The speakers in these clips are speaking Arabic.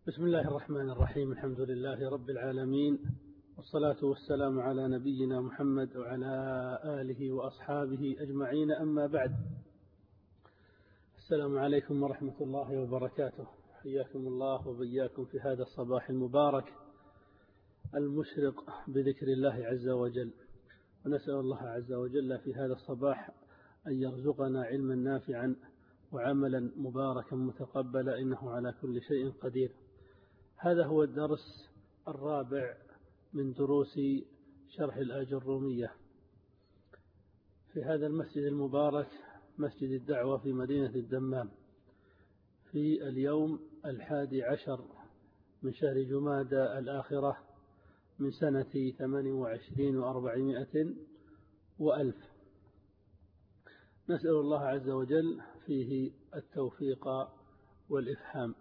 بسم الله الرحمن الرحيم. الحمد لله رب العالمين، والصلاة والسلام على نبينا محمد وعلى آله وأصحابه أجمعين، أما بعد. السلام عليكم ورحمة الله وبركاته. حياكم الله وبياكم في هذا الصباح المبارك المشرق بذكر الله عز وجل، ونسأل الله عز وجل في هذا الصباح أن يرزقنا علما نافعا وعملا مباركا متقبلا، إنه على كل شيء قدير. هذا هو الدرس الرابع من دروس شرح الآجرومية في هذا المسجد المبارك، مسجد الدعوة في مدينة الدمام، في اليوم 11 من شهر جمادى الآخرة من سنة 28 و400 وألف. نسأل الله عز وجل فيه التوفيق والإفهام.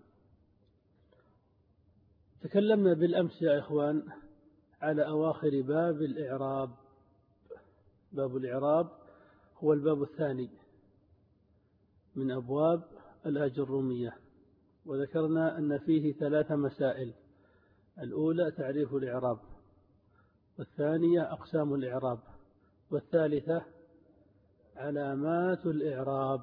تكلمنا بالأمس يا إخوان على أواخر باب الإعراب. باب الإعراب هو الباب الثاني من أبواب الآجرومية، وذكرنا أن فيه 3 مسائل: الأولى تعريف الإعراب، والثانية أقسام الإعراب، والثالثة علامات الإعراب.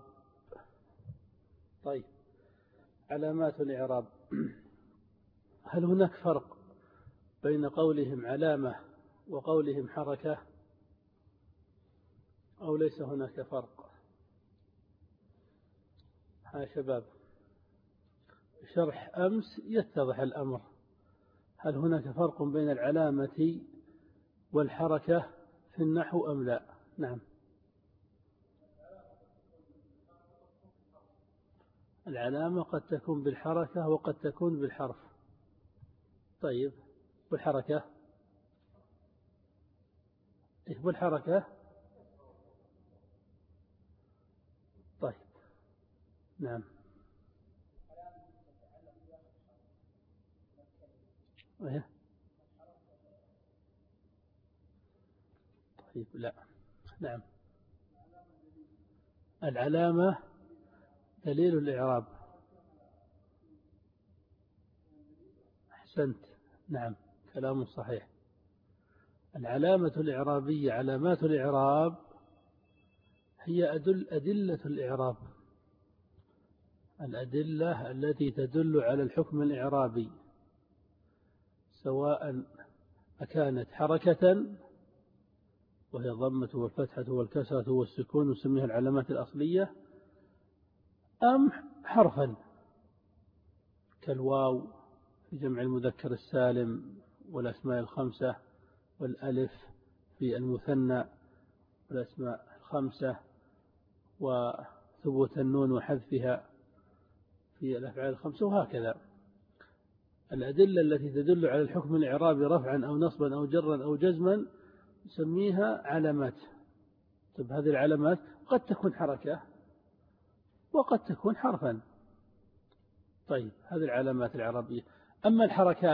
طيب، علامات الإعراب، هل هناك فرق بين قولهم علامة وقولهم حركة، أو ليس هناك فرق؟ ها شباب، شرح أمس يتضح الأمر. هل هناك فرق بين العلامة والحركة في النحو أم لا؟ نعم، العلامة قد تكون بالحركة وقد تكون بالحرف. طيب، والحركة؟ والحركة؟ طيب، نعم. طيب، لا، نعم. العلامة دليل الإعراب. أحسنت، نعم، كلام صحيح. العلامة الإعرابية، علامات الإعراب هي أدلة الإعراب، الأدلة التي تدل على الحكم الإعرابي، سواء أكانت حركة وهي الضمة والفتحة والكسرة والسكون نسميها العلامات الأصلية، أم حرفا كالواو في جمع المذكر السالم والأسماء 5، والألف في المثنى والأسماء 5، وثبوت النون وحذفها في الأفعال 5، وهكذا. الأدلة التي تدل على الحكم الإعرابي رفعا أو نصبا أو جرا أو جزما نسميها علامات. طيب، هذه العلامات قد تكون حركة وقد تكون حرفا. طيب، هذه العلامات الإعرابية. أما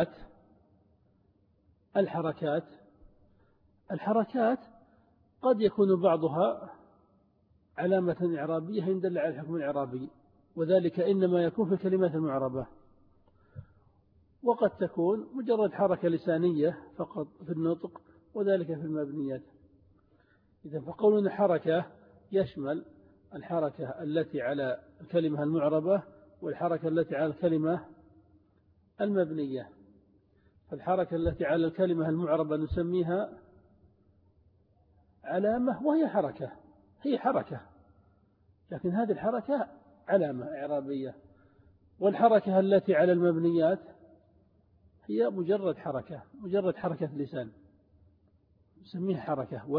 الحركات قد يكون بعضها علامة إعرابية يدل على الحكم الإعرابي، وذلك إنما يكون في الكلمات المعربة، وقد تكون مجرد حركة لسانية فقط في النطق، وذلك في المبنيات. إذا فقولنا حركة يشمل الحركة التي على الكلمة المعربة والحركة التي على الكلمة المبنية. فالحركة التي على الكلمة المعربة نسميها علامة، وهي حركة، هي حركة، لكن هذه الحركة علامة إعرابية. والحركة التي على المبنيات هي مجرد حركة لسان، نسميها حركة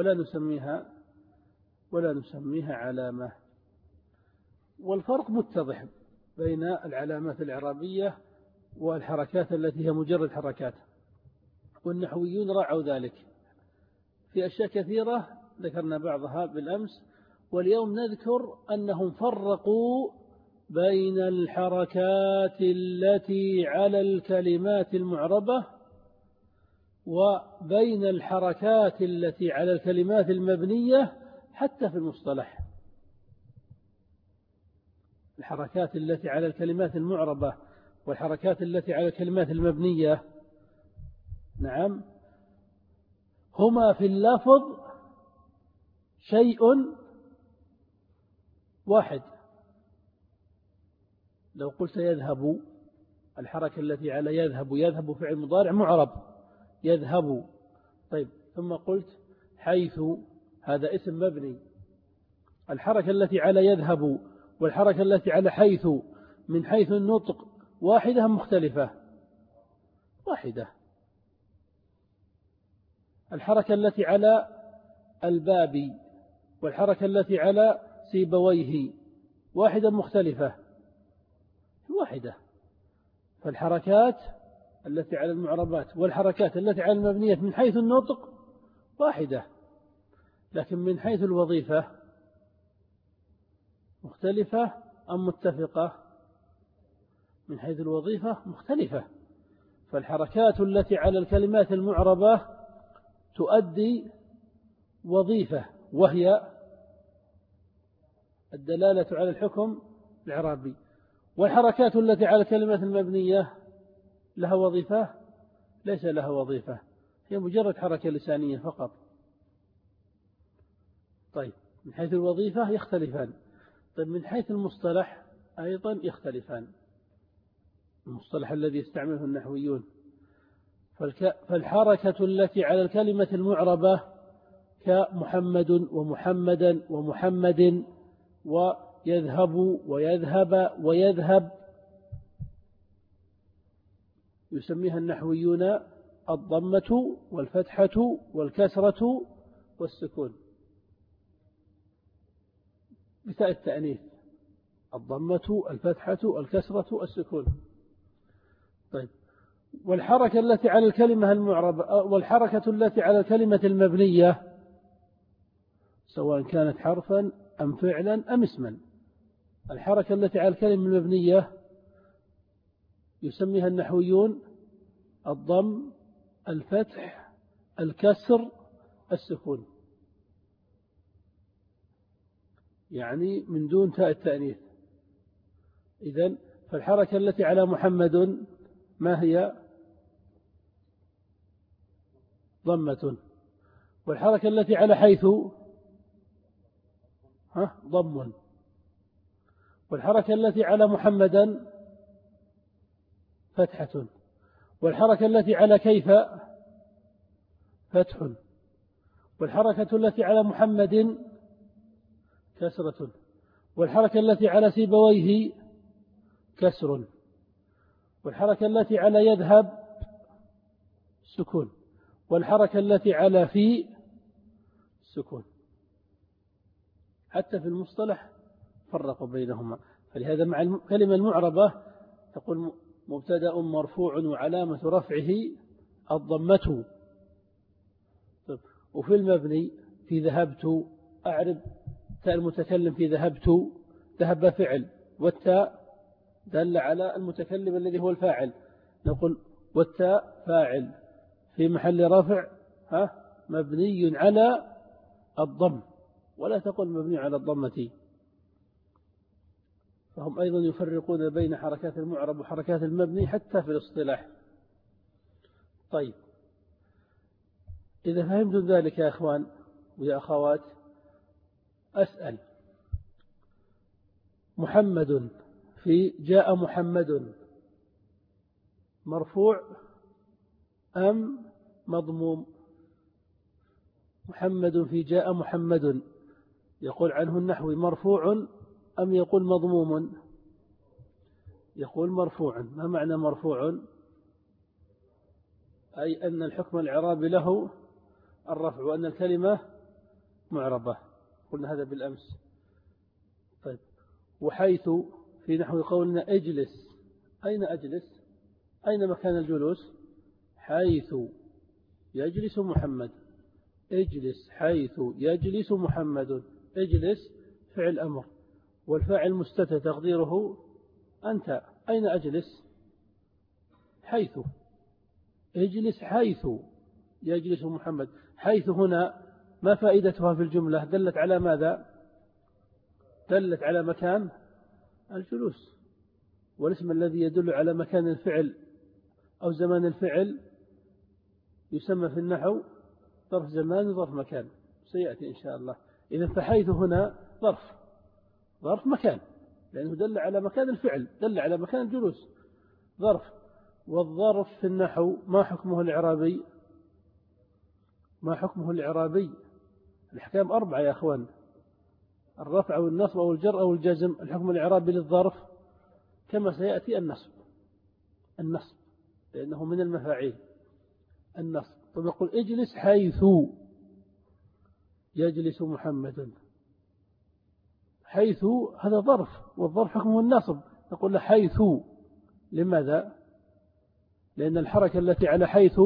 ولا نسميها علامة. والفرق متضح بين العلامات الإعرابية والحركات التي هي مجرد حركات، والنحويون راعوا ذلك في أشياء كثيرة ذكرنا بعضها بالأمس، واليوم نذكر أنهم فرقوا بين الحركات التي على الكلمات المعربة وبين الحركات التي على الكلمات المبنية، حتى في المصطلح. الحركات التي على الكلمات المعربة والحركات التي على الكلمات المبنية نعم هما في اللفظ شيء واحد. لو قلت يذهب، الحركة التي على يذهب فعل مضارع معرب يذهب. طيب ثم قلت حيث، هذا اسم مبني. الحركة التي على يذهب والحركة التي على حيث من حيث النطق واحدة مختلفة؟ واحدة. الحركة التي على الباب والحركة التي على سيبويه واحدة مختلفة؟ واحدة. فالحركات التي على المعربات والحركات التي على المبنية من حيث النطق واحدة، لكن من حيث الوظيفة مختلفة أم متفقة؟ من حيث الوظيفة مختلفة. فالحركات التي على الكلمات المعربة تؤدي وظيفة، وهي الدلالة على الحكم الإعرابي. والحركات التي على الكلمات المبنية لها وظيفة؟ ليس لها وظيفة، هي مجرد حركة لسانية فقط. طيب من حيث الوظيفة يختلفان. طيب من حيث المصطلح أيضا يختلفان، المصطلح الذي يستعمله النحويون. فالحركة التي على الكلمة المعربة كمحمد ومحمدا ومحمد ويذهب ويذهب ويذهب يسميها النحويون الضمة والفتحة والكسرة والسكون بتاء التأنيث. الضمة الفتحة الكسرة السكون. طيب والحركة التي على الكلمة المعربة والحركة التي على الكلمة المبنية سواء كانت حرفا أم فعلا أم اسما، الحركة التي على الكلمة المبنية يسميها النحويون الضم الفتح الكسر السكون، يعني من دون تاء التأنيث. إذن فالحركة التي على محمد ما هي؟ ضمة. والحركة التي على حيث ضم. والحركة التي على محمدا فتحة. والحركة التي على كيف فتح. والحركة التي على محمد كسرة. والحركة التي على سيبويه كسر. والحركة التي على يذهب سكون. والحركة التي على في سكون. حتى في المصطلح فرقوا بينهما. فلهذا مع الكلمة المعربة تقول مبتدأ مرفوع وعلامة رفعه الضمة. وفي المبني في ذهبت أعرب تاء المتكلم في ذهبت، ذهب فعل والتاء دل على المتكلم الذي هو الفاعل، نقول والتاء فاعل في محل رفع مبني على الضم، ولا تقول مبني على الضمة. فهم أيضا يفرقون بين حركات المعرب وحركات المبني حتى في الاصطلاح. طيب إذا فهمتم ذلك يا أخوان ويا أخوات، أسأل: محمد في جاء محمد مرفوع أم مضموم؟ محمد في جاء محمد يقول عنه النحوي مرفوع أم يقول مضموم؟ يقول مرفوع. ما معنى مرفوع؟ أي أن الحكم الإعرابي له الرفع وأن الكلمة معربة، قلنا هذا بالأمس. طيب وحيث في نحو قولنا اجلس، أين أجلس؟ أين مكان الجلوس؟ حيث يجلس محمد. اجلس حيث يجلس محمد. اجلس فعل أمر والفاعل مستتر تقديره أنت. أين أجلس؟ حيث. اجلس حيث يجلس محمد. حيث هنا ما فائدتها في الجملة؟ دلت على ماذا؟ دلت على مكان الجلوس. والاسم الذي يدل على مكان الفعل أو زمان الفعل يسمى في النحو ظرف زمان وظرف مكان، سيأتي إن شاء الله. إذن فحيث هنا ظرف مكان، لأنه دل على مكان الفعل، دل على مكان الجلوس، ظرف. والظرف في النحو ما حكمه الإعرابي؟ ما حكمه الإعرابي؟ الأحكام 4 يا أخوان: الرفع أو النصب أو الجر أو الجزم. الحكم الإعرابي للظرف كما سيأتي النصب لأنه من المفاعيل، النصب. فنقول اجلس حيث يجلس محمد. حيث هذا ظرف، والظرف حكمه النصب، نقول له حيث. لماذا؟ لأن الحركة التي على حيث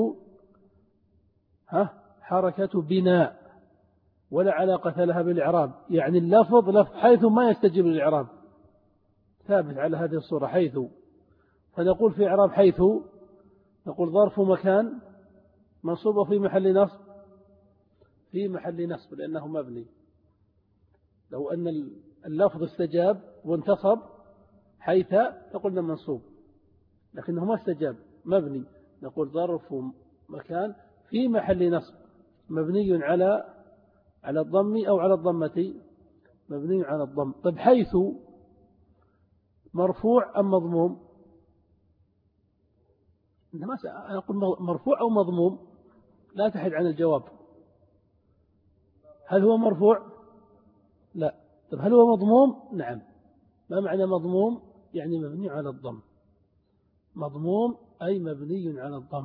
حركة بناء ولا علاقة لها بالإعراب، يعني اللفظ حيث ما يستجيب للإعراب، ثابت على هذه الصورة حيث. فنقول في إعراب حيث نقول ظرف مكان منصوب في محل نصب، في محل نصب لأنه مبني. لو أن اللفظ استجاب وانتصب حيث لقلنا منصوب، لكنه ما استجاب مبني، نقول ظرف مكان في محل نصب مبني على الضم أو على الضمة، مبني على الضم. طيب حيث مرفوع أم مضموم؟ أنا أقول مرفوع أو مضموم، لا تحد عن الجواب. هل هو مرفوع؟ لا. طيب هل هو مضموم؟ نعم. ما معنى مضموم؟ يعني مبني على الضم. مضموم أي مبني على الضم.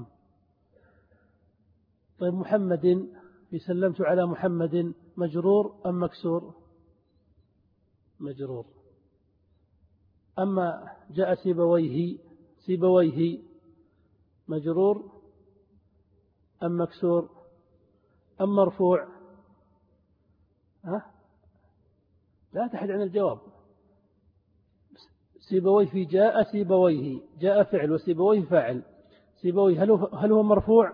طيب محمد، في سلمت على محمد، مجرور أم مكسور؟ مجرور. أما جاء سيبويه مجرور أم مكسور أم مرفوع؟ لا تحد عن الجواب. سيبويه في جاء سيبويه، جاء فعل وسيبويه فاعل. سيبويه هل هو مرفوع؟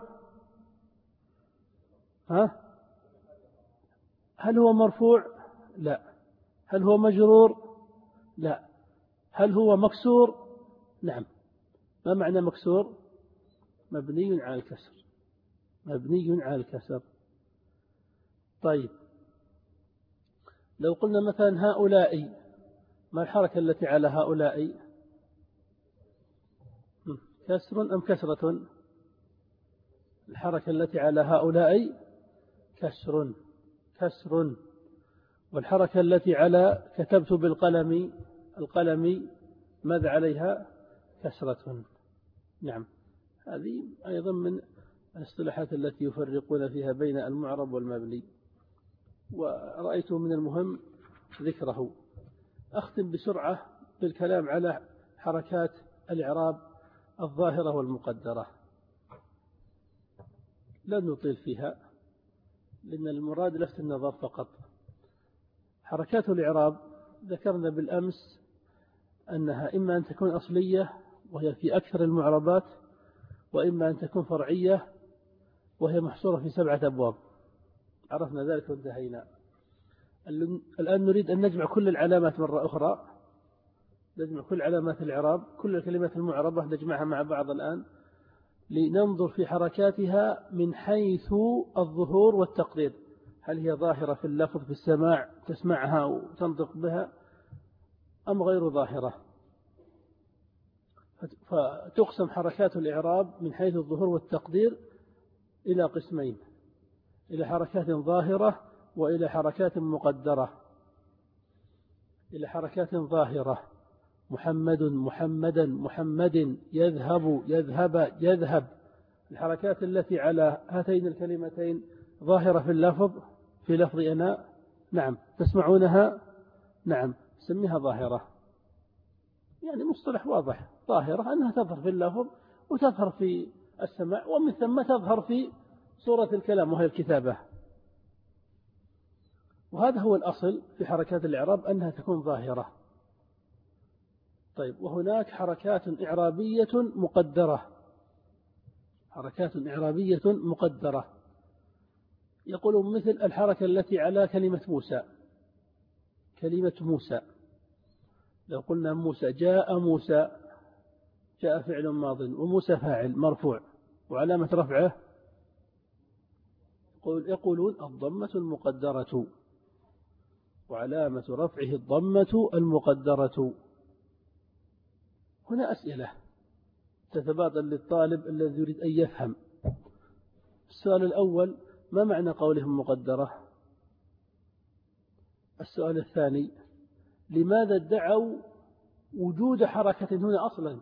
هل هو مرفوع؟ لا. هل هو مجرور؟ لا. هل هو مكسور؟ نعم. ما معنى مكسور؟ مبني على الكسر، مبني على الكسر. طيب لو قلنا مثلا هؤلاء، ما الحركة التي على هؤلاء؟ كسر أم كسرة؟ الحركة التي على هؤلاء كسر. والحركة التي على كتبت بالقلم، القلم ماذا عليها؟ كسرة. نعم. هذه أيضا من الاصطلاحات التي يفرقون فيها بين المعرب والمبني، ورأيت من المهم ذكره. أختم بسرعة بالكلام على حركات الإعراب الظاهرة والمقدرة، لن نطيل فيها لأن المراد لفت النظر فقط. حركات الإعراب ذكرنا بالأمس أنها إما أن تكون أصلية وهي في أكثر المعربات، وإما أن تكون فرعية وهي محصورة في 7 أبواب. عرفنا ذلك وانتهينا. الآن نريد أن نجمع كل العلامات مرة أخرى، نجمع كل علامات الإعراب، كل الكلمات المعربة نجمعها مع بعض الآن، لننظر في حركاتها من حيث الظهور والتقدير. هل هي ظاهرة في اللفظ في السماع تسمعها وتنطق بها، أم غير ظاهرة؟ فتقسم حركات الإعراب من حيث الظهور والتقدير إلى قسمين: إلى حركات ظاهرة وإلى حركات مقدرة. إلى حركات ظاهرة: محمد، محمدا، محمد، يذهب، يذهب، يذهب. الحركات التي على هاتين الكلمتين ظاهرة في اللفظ، في لفظ أنا، نعم. تسمعونها؟ نعم. سميها ظاهرة، يعني مصطلح واضح. ظاهرة أنها تظهر في اللفظ وتظهر في السماع، ومن ثم تظهر في صورة الكلام وهي الكتابة. وهذا هو الأصل في حركات الإعراب أنها تكون ظاهرة. طيب وهناك حركات إعرابية مقدرة، حركات إعرابية مقدرة. يقولون مثل الحركة التي على كلمة موسى، كلمة موسى. لو قلنا موسى، جاء موسى، جاء فعل ماض وموسى فاعل مرفوع وعلامة رفعه يقولون الضمة المقدرة، وعلامة رفعه الضمة المقدرة. هنا أسئلة تتبادل للطالب الذي يريد أن يفهم. السؤال الأول: ما معنى قولهم مقدرة؟ السؤال الثاني: لماذا ادعوا وجود حركة هنا أصلا؟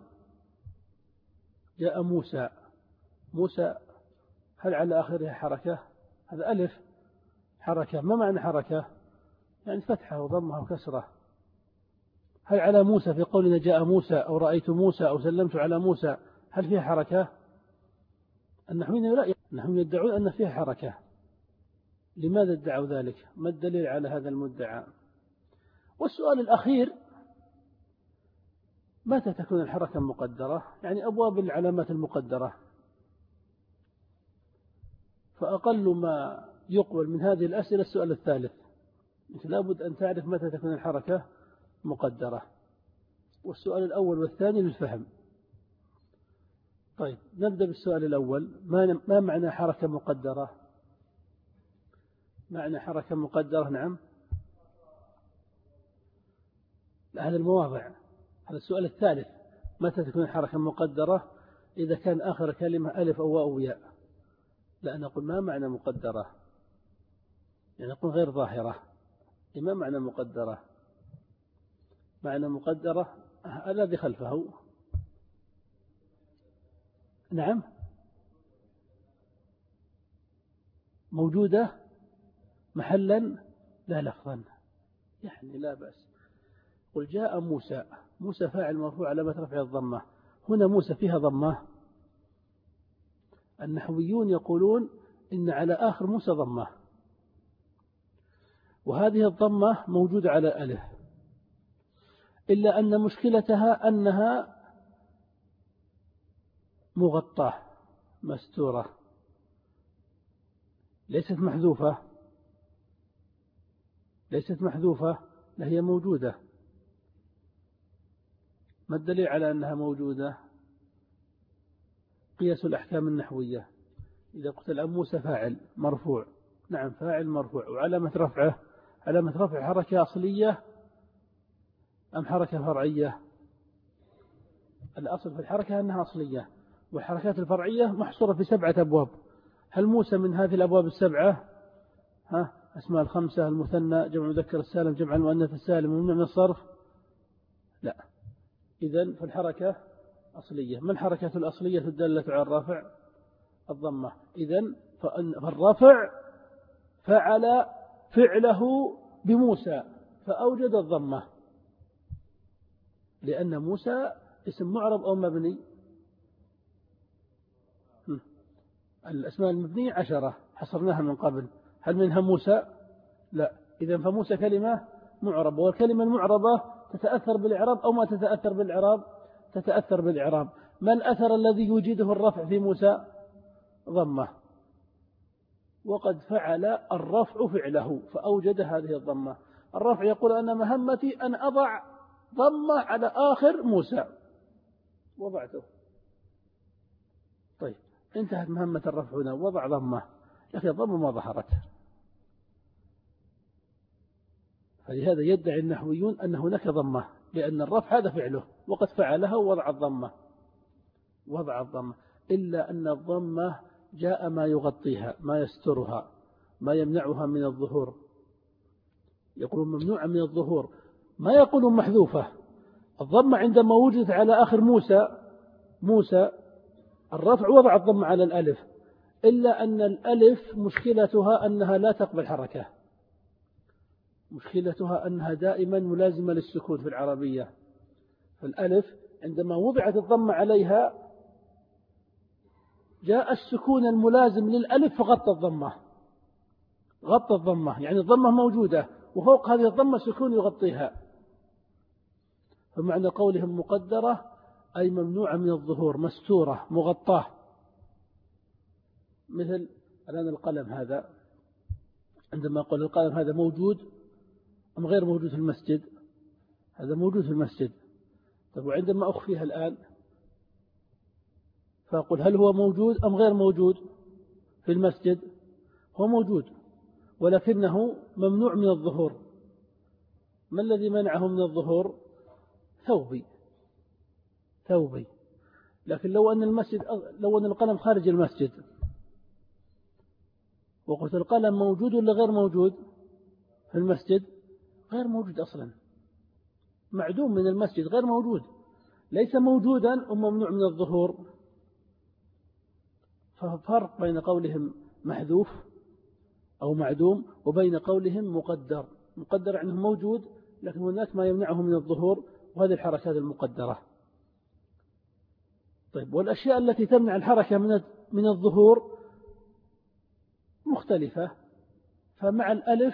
جاء موسى، موسى هل على آخرها حركة؟ هذا ألف حركة. ما معنى حركة؟ يعني فتحة وضمها وكسرة. هل على موسى في قولنا جاء موسى أو رأيت موسى أو سلمت على موسى هل فيها حركة؟ النحويين لا، النحويين يدعون أن فيها حركة. لماذا ادعوا ذلك؟ ما الدليل على هذا المدعى؟ والسؤال الأخير: متى تكون الحركة مقدرة؟ يعني أبواب العلامات المقدرة. فأقل ما يقبل من هذه الأسئلة السؤال الثالث، لابد أن تعرف متى تكون الحركة مقدرة. والسؤال الأول والثاني للفهم. طيب نبدأ بالسؤال الأول: ما معنى حركة مقدرة؟ معنى حركة مقدرة نعم، هذا المواضع. هذا السؤال الثالث: متى تكون الحركة مقدرة؟ إذا كان آخر كلمة ألف أو واو أو ياء. لا نقول ما معنى مقدرة، يعني نقول غير ظاهرة. ما معنى مقدرة؟ معنى مقدرة الذي خلفه نعم موجودة محلا لا لفظا، يعني لا بأس. قل جاء موسى، موسى فاعل مرفوع علامة رفعه الضمة. هنا موسى فيها ضمة. النحويون يقولون إن على آخر موسى ضمة، وهذه الضمة موجودة على الألف، إلا أن مشكلتها أنها مغطاة مستورة، ليست محذوفة، ليست محذوفة، لا هي موجودة. ما الدليل على أنها موجودة؟ قياس الأحكام النحوية. إذا قلت الآن موسى فاعل مرفوع، نعم فاعل مرفوع، وعلامة رفعه، علامة رفع حركة أصلية أم حركة فرعية؟ الأصل في الحركة أنها أصلية، والحركات الفرعية محصورة في 7 أبواب. هل موسى من هذه الأبواب ال7؟ أسماء ال5: المثنى، جمع المذكر السالم، جمع المؤنث السالم، وممنوع من الصرف؟ لا. إذن فالحركة أصلية. ما الحركة الأصلية الدالة على الرفع؟ الضمة. إذن فالرفع فعل فعله بموسى فأوجد الضمة، لأن موسى اسم معرب أو مبني؟ الأسماء المبنية 10 حصرناها من قبل، هل منها موسى؟ لا. إذن فموسى كلمة معربة، والكلمة المعربة تتأثر بالإعراب أو ما تتأثر بالإعراب؟ تتأثر بالإعراب. ما الأثر الذي يوجده الرفع في موسى؟ ضمة، وقد فعل الرفع فعله فأوجد هذه الضمة. الرفع يقول أن مهمتي أن أضع ضمة على آخر موسى، وضعته. طيب انتهت مهمة الرفع هنا، وضع ضمة، لكن الضمة ما ظهرت. فلهذا يدعي النحويون أن هناك ضمة، لأن الرفع هذا فعله وقد فعله ووضع الضمة، وضع الضمة. إلا أن الضمة جاء ما يغطيها، ما يسترها، ما يمنعها من الظهور. يقولون ممنوعة من الظهور، ما يقولون محذوفة. الضمة عندما وجدت على آخر موسى الرفع وضع الضمة على الألف، إلا أن الألف مشكلتها أنها لا تقبل حركة، مشكلتها أنها دائما ملازمة للسكون في العربية. فالألف عندما وضعت الضمة عليها جاء السكون الملازم للألف فغطى الضمة، غطى الضمة، يعني الضمة موجودة وفوق هذه الضمة سكون يغطيها. فمعنى قولهم مقدرة أي ممنوعة من الظهور، مستورة مغطاة. مثل الآن القلم هذا، عندما أقول القلم هذا موجود أم غير موجود في المسجد؟ هذا موجود في المسجد. طيب وعندما أخفيها الآن فأقول هل هو موجود أم غير موجود في المسجد؟ هو موجود ولكنه ممنوع من الظهور. ما الذي منعه من الظهور؟ ثوبي. لكن لو أن القلم خارج المسجد وقلت القلم موجود ولا غير موجود في المسجد؟ غير موجود أصلا، معدوم من المسجد، غير موجود، ليس موجودا وممنوع من الظهور. ففرق بين قولهم محذوف أو معدوم وبين قولهم مقدر عنه موجود لكن هناك ما يمنعه من الظهور، وهذه الحركات المقدرة. طيب، والأشياء التي تمنع الحركة من الظهور مختلفة. فمع الألف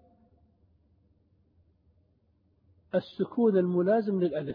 السكون الملازم للألف،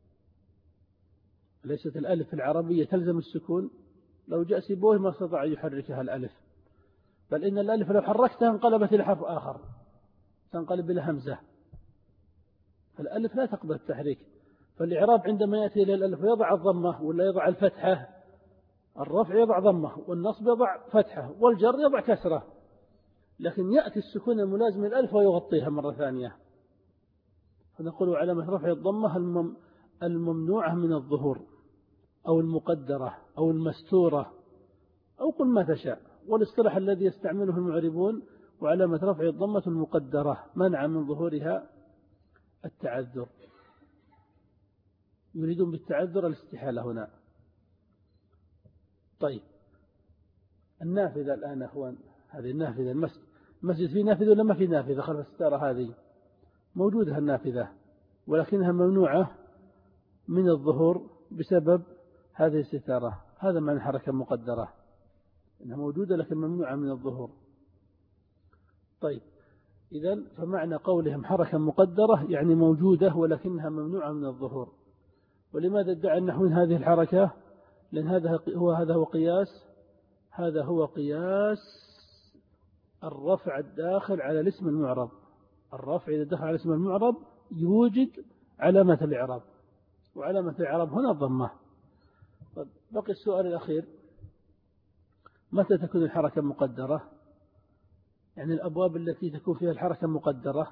ليست الألف العربية تلزم السكون، لو جاء سيبويه ما استطاع أن يحركها الألف، بل إن الألف لو حركتها انقلبت إلى حرف آخر، تنقلب إلى همزة. فالألف لا تقبل التحريك. فالإعراب عندما يأتي إلى الألف ويضع الضمة ولا يضع الفتحة، الرفع يضع ضمة والنصب يضع فتحة والجر يضع كسرة، لكن يأتي السكون الملازم للألف ويغطيها مرة ثانية. فنقول علامة رفع الضمة الممنوعة من الظهور أو المقدرة أو المستورة أو قل ما تشاء. والاصطلاح الذي يستعمله المعربون وعلامة رفع الضمة المقدرة منع من ظهورها التعذر، يريدون بالتعذر الاستحالة هنا. طيب، النافذة الآن أخوان، هذه النافذة، المسجد فيه نافذة ولا ما فيه نافذة خلف الستارة؟ هذه موجودة النافذة ولكنها ممنوعة من الظهور بسبب هذه الستارة. هذا معنى حركة مقدرة، إنها موجودة لكن ممنوعة من الظهور. طيب، إذن فمعنى قولهم حركة مقدرة يعني موجودة ولكنها ممنوعة من الظهور. ولماذا ادعى النحويين هذه الحركة؟ لأن هذا هو قياس الرفع الداخل على الاسم المعرب. الرفع إذا دخل على الاسم المعرب يوجد علامة الإعراب، وعلامة الإعراب هنا الضمة. طيب، بقي السؤال الأخير، متى تكون الحركة مقدرة؟ يعني الأبواب التي تكون فيها الحركة مقدرة،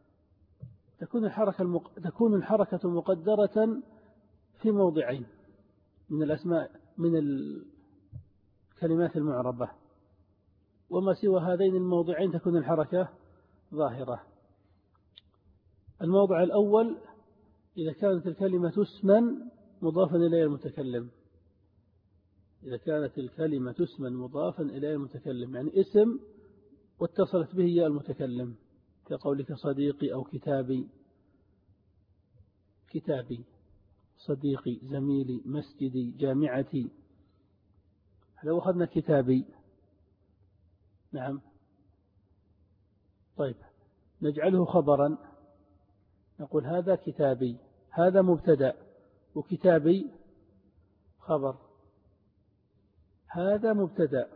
تكون الحركة مقدرة في موضعين من الأسماء، من الكلمات المعربة، وما سوى هذين الموضعين تكون الحركة ظاهرة. الموضع الأول إذا كانت الكلمة اسما مضافا إلى المتكلم، إذا كانت الكلمة اسما مضافا إلى المتكلم، يعني اسم واتصلت به يا المتكلم، كقولك صديقي أو كتابي، صديقي، زميلي، مسجدي، جامعتي. لو أخذنا كتابي، نعم، طيب نجعله خبرا، نقول هذا كتابي، هذا مبتدأ وكتابي خبر، هذا مبتدأ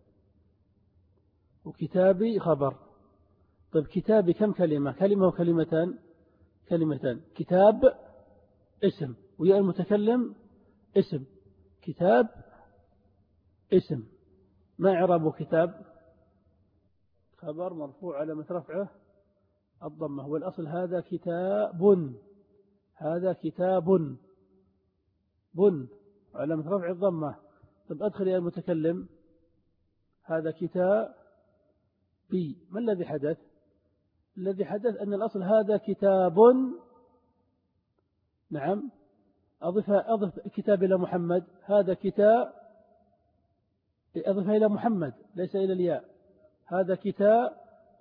وكتابي خبر. طيب، كتابي كم كلمة؟ كلمة وكلمتان؟ كلمتان. كتاب اسم ويا المتكلم اسم، كتاب اسم. ما إعراب كتاب؟ خبر مرفوع علامة رفعه الضمة، والأصل هذا كتاب، هذا كتاب بن علامة رفع الضمة. طب أدخل يا المتكلم، هذا كتاب بي. ما الذي حدث؟ الذي حدث أن الأصل هذا كتاب، نعم، أضف كتاب إلى محمد، هذا كتاب، أضفها إلى محمد ليس إلى الياء، هذا كتاب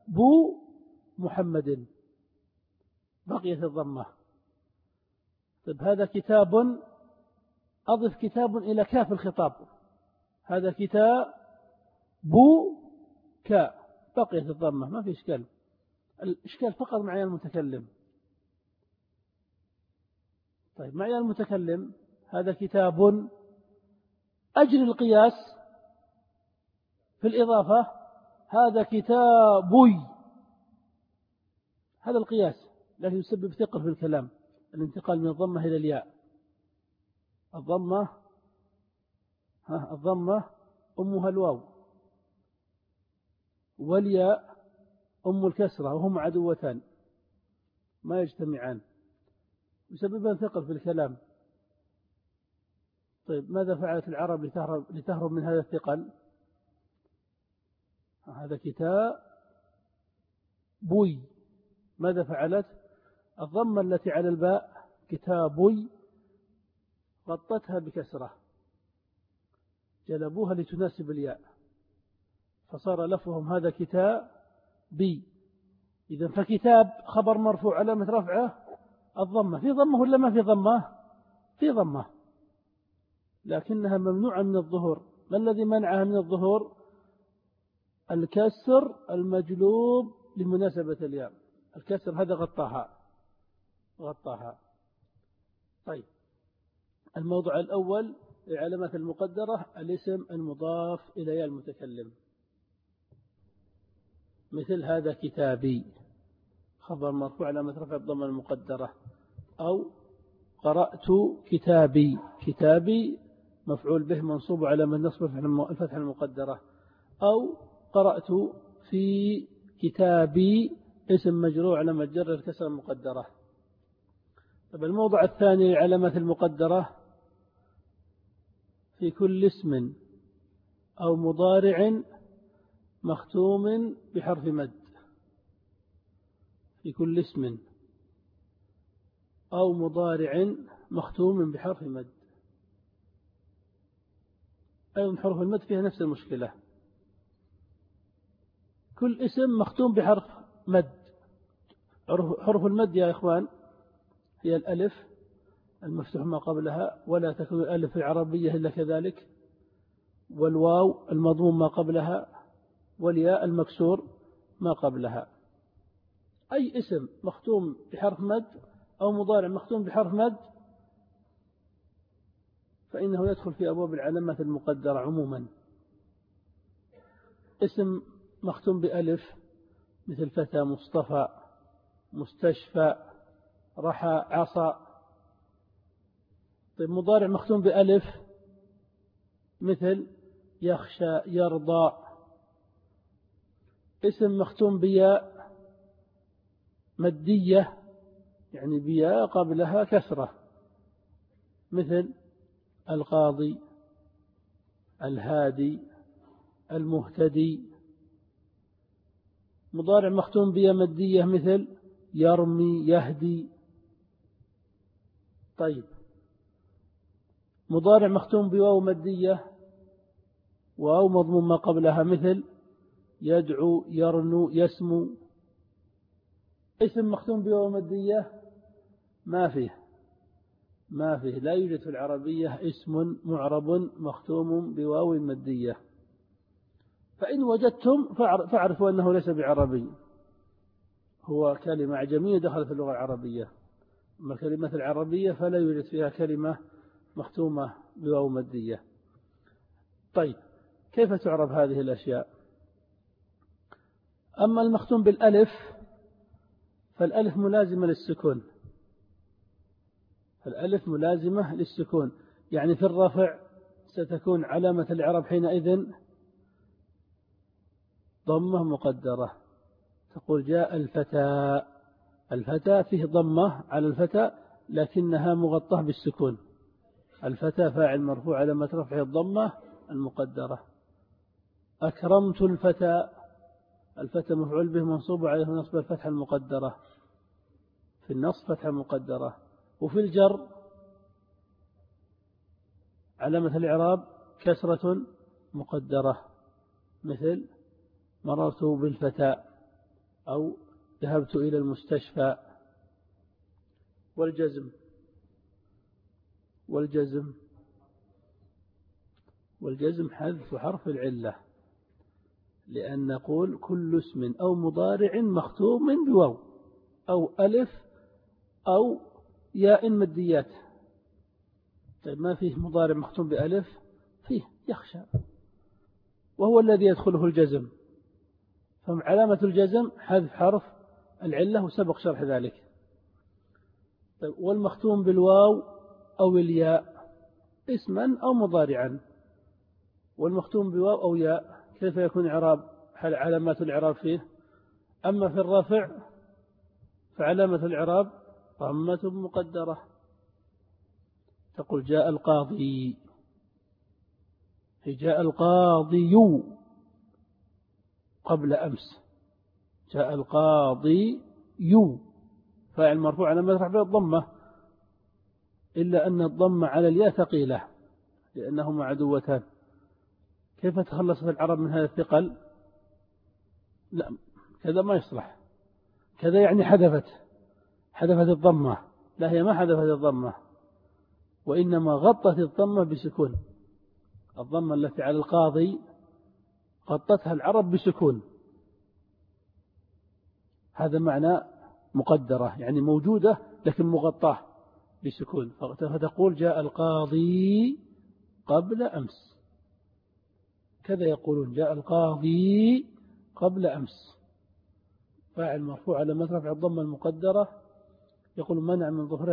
محمد، بقيت الضمة. طيب، هذا كتاب، أضف كتاب إلى كاف الخطاب، هذا كتاب كاء، بقيت الضمة، ما في إشكال. الإشكال فقط معي المتكلم. طيب، معي المتكلم هذا كتاب، أجري القياس في الإضافة، هذا كتابي، هذا القياس، لكن يسبب ثقل في الكلام، الانتقال من الضمة إلى الياء. الضمة الضمة أمها الواو، والياء أم الكسرة، وهما عدوتان ما يجتمعان، يسببان ثقل في الكلام. طيب ماذا فعلت العرب لتهرب من هذا الثقل؟ هذا كتاب بوي. ماذا فعلت؟ الضمة التي على الباء كتابوي غطتها بكسرة، جلبوها لتناسب الياء، فصار لفظهم هذا كتاب بي. إذا فكتاب خبر مرفوع علامة رفعه الضمة. في ضمة ولا ما في ضمة؟ في ضمة، لكنها ممنوعة من الظهور. ما الذي منعها من الظهور؟ الكسر المجلوب لمناسبة الياء، الكسر هذا غطاها. طيب الموضوع الأول العلامات المقدرة، الاسم المضاف إلى ياء المتكلم، مثل هذا كتابي خبر مرفوع علامة رفع الضمة المقدرة، أو قرأت كتابي، كتابي مفعول به منصوب على من نصب الفتحة المقدرة، أو قرأت في كتابي اسم مجرور على مجر الكسر المقدرة. طيب الموضع الثاني العلامات المقدرة، في كل اسم أو مضارع مختوم بحرف مد، في كل اسم أو مضارع مختوم بحرف مد. أيضا حروف المد فيها نفس المشكلة، كل اسم مختوم بحرف مد. حروف المد يا إخوان هي الألف المفتوح ما قبلها، ولا تكون الألف العربية إلا كذلك، والواو المضموم ما قبلها، والياء المكسور ما قبلها. أي اسم مختوم بحرف مد أو مضارع مختوم بحرف مد فإنه يدخل في أبواب العلامات المقدرة عموما. اسم مختوم بألف مثل فتى، مصطفى، مستشفى، رحى، عصا. طيب مضارع مختوم بألف مثل يخشى، يرضى. اسم مختوم بياء مدية يعني بياء قبلها كسرة مثل القاضي، الهادي، المهتدي. مضارع مختوم بياء مدية مثل يرمي، يهدي. طيب مضارع مختوم بواو مدية واو مضموم ما قبلها مثل يدعو، يرنو، يسمو. اسم مختوم بواو مدية ما فيه، لا يوجد في العربية اسم معرب مختوم بواو مدية. فإن وجدتم فاعرفوا أنه ليس بعربي، هو كلمة أعجمية دخلت في اللغة العربية. أما الكلمات العربية فلا يوجد فيها كلمة مختومة بواو مدية. طيب كيف تعرف هذه الأشياء؟ أما المختوم بالألف فالألف ملازمة للسكون، الألف ملازمة للسكون، يعني في الرفع ستكون علامة الإعراب حينئذ ضمة مقدرة. تقول جاء الفتى، الفتى فيه ضمة على الفتى لكنها مغطاة بالسكون. الفتى فاعل مرفوع علامة رفعه الضمة المقدرة. أكرمت الفتى، الفتى مفعول به منصوب عليه نصب الفتحة المقدرة، في النصب فتحة مقدرة. وفي الجر علامة الإعراب كسرة مقدرة مثل مررت بالفتى أو ذهبت إلى المستشفى. والجزم حذف حرف العلة، لأن نقول كل اسم أو مضارع مختوم بواو أو ألف أو ياء مديات. طيب ما فيه مضارع مختوم بألف؟ فيه يخشى، وهو الذي يدخله الجزم، فعلامة الجزم حذف حرف العلة وسبق شرح ذلك. طيب والمختوم بالواو أو الياء اسما أو مضارعا والمختوم بواو أو ياء كيف يكون إعراب علامات الإعراب فيه؟ أما في الرفع فعلامة الإعراب ضمة مقدرة. تقول جاء القاضي، جاء القاضي قبل أمس، جاء القاضي فاعل مرفوع علامة رفعه الضمة، إلا أن الضمة على الياء ثقيلة لأنهما عدوتان. كيف تخلصت العرب من هذا الثقل؟ لا، كذا ما يصلح، كذا يعني حذفت الضمة. لا، هي ما حذفت الضمة، وإنما غطت الضمة بسكون. الضمة التي على القاضي غطتها العرب بسكون، هذا معنى مقدرة، يعني موجودة لكن مغطاة بسكون. فتقول جاء القاضي قبل أمس، كذا يقولون جاء القاضي قبل أمس. فاعل مرفوع على رفع الضمة المقدرة، يقول منع من ظهورها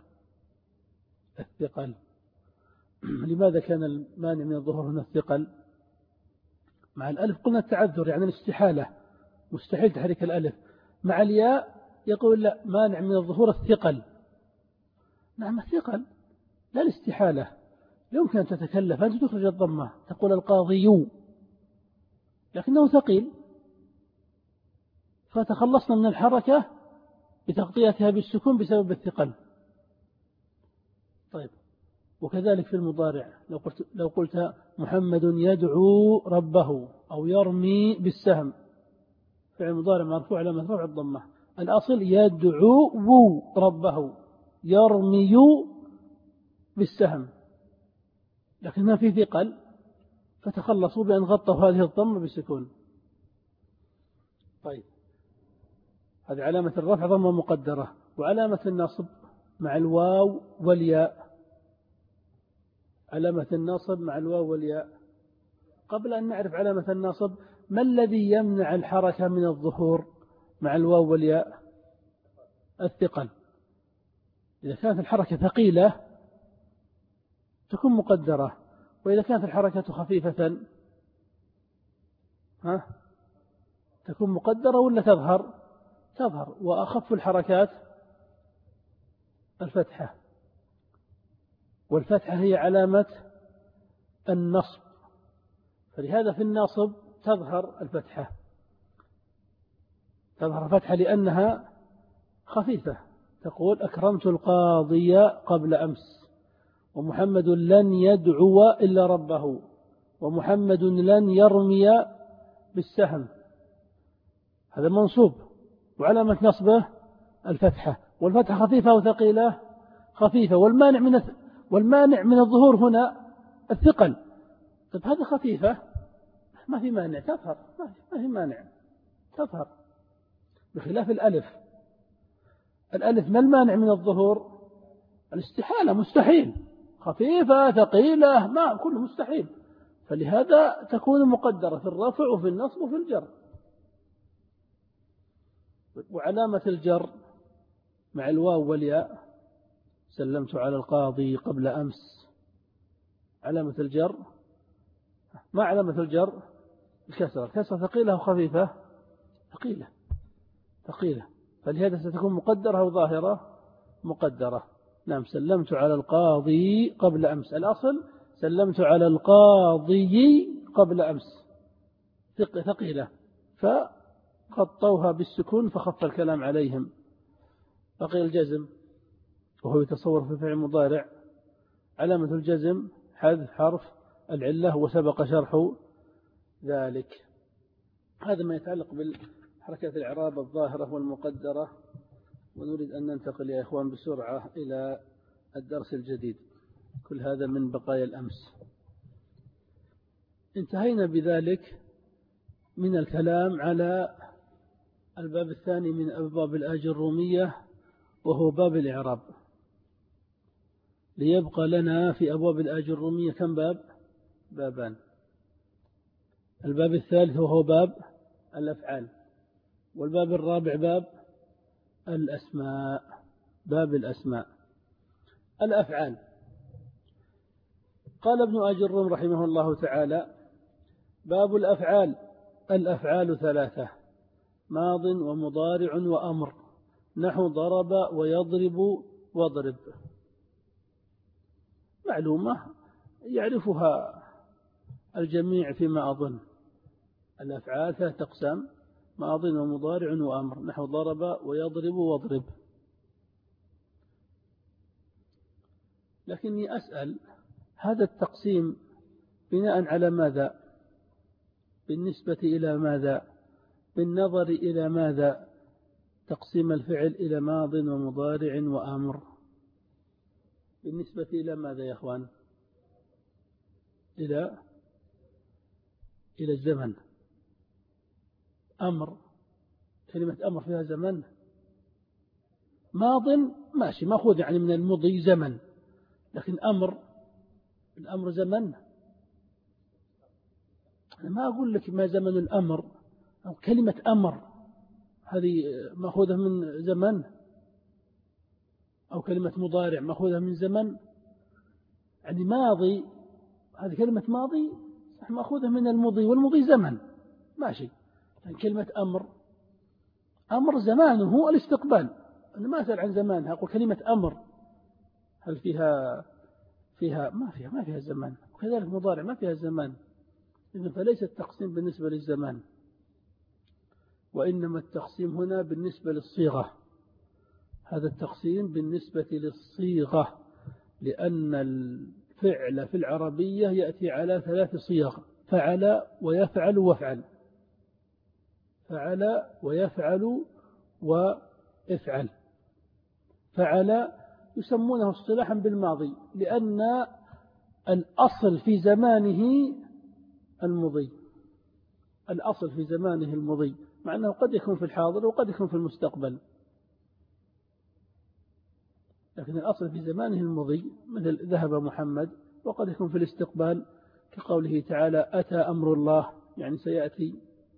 الثقل. لماذا كان المانع من الظهور هنا الثقل؟ مع الألف قلنا التعذر، يعني الاستحالة، مستحيل تحريك الألف. مع الياء يقول لا، مانع من الظهور الثقل. نعم الثقل، لا الاستحالة. يمكن أن تتكلف أنت تخرج الضمة، تقول القاضي، لكنه ثقيل، فتخلصنا من الحركة بتغطيتها بالسكون بسبب الثقل. طيب، وكذلك في المضارع لو قلت محمد يدعو ربه أو يرمي بالسهم، فعل مضارع مرفوع على رفع الضمة. الأصل يدعو ربه يرمي بالسهم، لكن ما في ثقل، فتخلصوا بأن غطوا هذه الضمة بسكون. طيب، هذه علامة الرفع ضمة مقدرة. وعلامة النصب مع الواو والياء، علامة النصب مع الواو والياء. قبل أن نعرف علامة النصب، ما الذي يمنع الحركة من الظهور مع الواو والياء؟ الثقل. إذا كانت الحركة ثقيلة تكون مقدرة، وإذا كانت الحركة خفيفة تكون مقدرة ولا تظهر؟ وأخف الحركات الفتحة، والفتحة هي علامة النصب، فلهذا في النصب تظهر الفتحة، لأنها خفيفة. تقول أكرمت القاضي قبل أمس، ومحمد لن يدعو إلا ربه، ومحمد لن يرمي بالسهم. هذا منصوب، وعلامة نصبه الفتحة، والفتحة خفيفة أو ثقيلة؟ خفيفة. والمانع من الظهور هنا الثقل. طيب هذا خفيفة، ما في مانع تظهر، ما في مانع تظهر، بخلاف الألف. ما المانع من الظهور؟ الاستحالة، مستحيل، خفيفة ثقيلة ما كله مستحيل، فلهذا تكون مقدرة في الرفع وفي النصب وفي الجر. وعلامة الجر مع الواو والياء، سلمت على القاضي قبل أمس. علامة الجر، ما علامة الجر؟ الكسرة. ثقيلة أو خفيفة؟ ثقيلة، فلهذا ستكون مقدرة أو ظاهرة؟ مقدرة. نعم، سلمت على القاضي قبل أمس، الأصل سلمت على القاضي قبل أمس، ثقيلة، فغطوها بالسكون فخف الكلام عليهم. بقي الجزم، وهو يتصور في فعل مضارع. علامة الجزم حذف حرف العلة، وسبق شرح ذلك. هذا ما يتعلق بالحركات الإعراب الظاهرة والمقدرة. ونريد أن ننتقل يا إخوان بسرعة إلى الدرس الجديد. كل هذا من بقايا الأمس. انتهينا بذلك من الكلام على الباب الثاني من أبواب الأجرومية، وهو باب الإعراب. ليبقى لنا في أبواب الأجرومية كم باب؟ بابان. الباب الثالث وهو باب الأفعال، والباب الرابع باب الأسماء. باب الأسماء. الأفعال. قال ابن أجروم رحمه الله تعالى: باب الأفعال. الأفعال ثلاثة: ماض ومضارع وأمر، نحو ضرب ويضرب واضرب. معلومة يعرفها الجميع فيما أظن. الأفعال ثلاثة أقسام: ماض ومضارع وأمر، نحو ضرب ويضرب واضرب. لكني أسأل، هذا التقسيم بناء على ماذا؟ بالنسبة إلى ماذا؟ بالنظر إلى ماذا؟ تقسيم الفعل إلى ماض ومضارع وأمر بالنسبة إلى ماذا يا أخوان؟ إلى الزمن. أمر، كلمة أمر فيها زمن. ماض ماشي، مأخوذ يعني من المضي زمن، لكن الأمر زمن. أنا ما أقول لك ما زمن الأمر، أو كلمة أمر هذه مأخوذة من زمن، أو كلمة مضارع مأخوذة من زمن. يعني ماضي، هذه كلمة ماضي مأخوذة من المضي، والمضي زمن ماشي. يعني كلمة أمر زمانه الاستقبال. أنا ما أسأل عن زمانها، أقول كلمة أمر هل فيها ما فيها زمان، وكذلك مضارع ما فيها زمان. إذن فليس التقسيم بالنسبة للزمان، وإنما التقسيم هنا بالنسبة للصيغة. هذا التقسيم بالنسبة للصيغة، لأن الفعل في العربية يأتي على 3 صيغ: فعل ويفعل وافعل. فعل ويفعل وافعل. فعل يسمونه اصطلاحا بالماضي، لأن الأصل في زمانه المضي. الأصل في زمانه المضي، مع أنه قد يكون في الحاضر وقد يكون في المستقبل، لكن الأصل في زمانه المضي، مثل ذهب محمد، وقد يكون في الاستقبال كقوله تعالى أتى أمر الله، يعني سيأتي.